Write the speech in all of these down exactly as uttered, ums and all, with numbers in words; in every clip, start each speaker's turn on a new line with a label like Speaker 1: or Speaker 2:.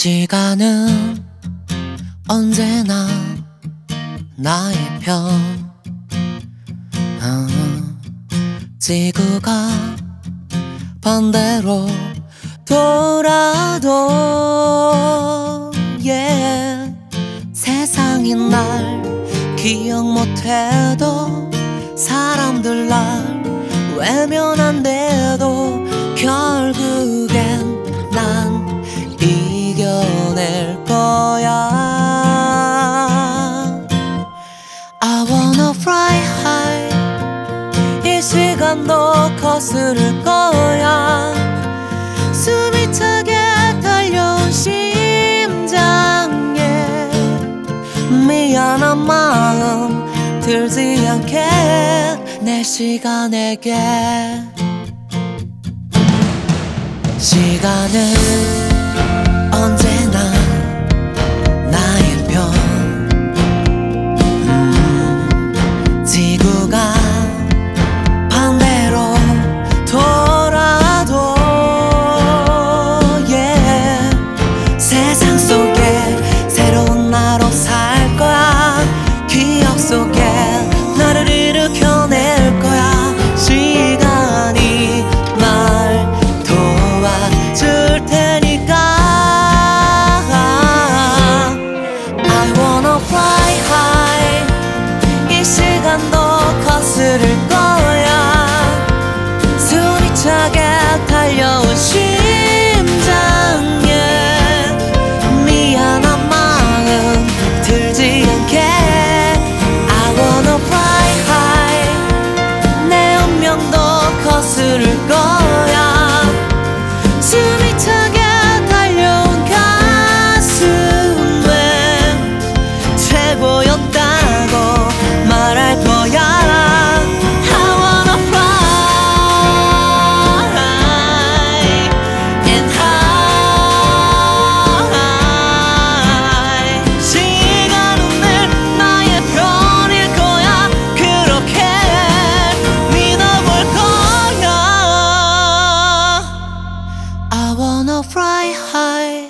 Speaker 1: 시간은 언제나 나의 편. 어, 지구가 반대로 돌아도 yeah. 세상이 날 기억 못해도 사람들 날 외면한대도 결국엔 난 이겨낼 거야. I wanna fly high. 이 시간도 거스를 거야. 숨이 차게 달려온 심장에 미안한 마음 들지 않게 내 시간에게. 시간은 언제나 나의 편. 음, 지구가 반대로 돌아도 yeah. 세상 속에 새로운 나로 살 거야. 기억 속에 나를 일으켜낼 거야. 시간이 날 도와줄 테니까. I wanna fly high. 이 시간도 거스를 거야. 숨이 차게 달려온 심장에 미안한 마음 들지 않게 I wanna fly high. 내 운명도 거스를 거야. 숨이 차게 달려온 가슴에 최고였다고 말할 거야. I wanna fly and high. 시간은 늘 나의 편일 거야. 그렇게 믿어볼 거야. I wanna fly high.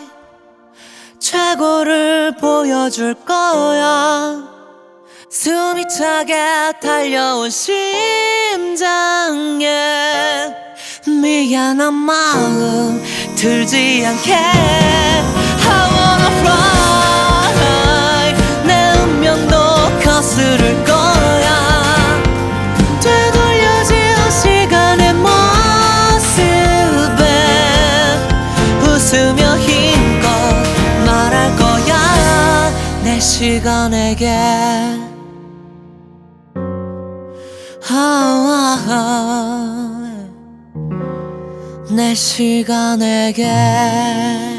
Speaker 1: 최고를 보여줄 거야. 숨이 차게 달려온 심장에 미안한 마음 들지 않게 I wanna fly. 내 운명도 거스를 거야. 되돌려진 시간의 모습에 웃으며 힘껏 말할 거야. 내 시간에게. 내 시간에게.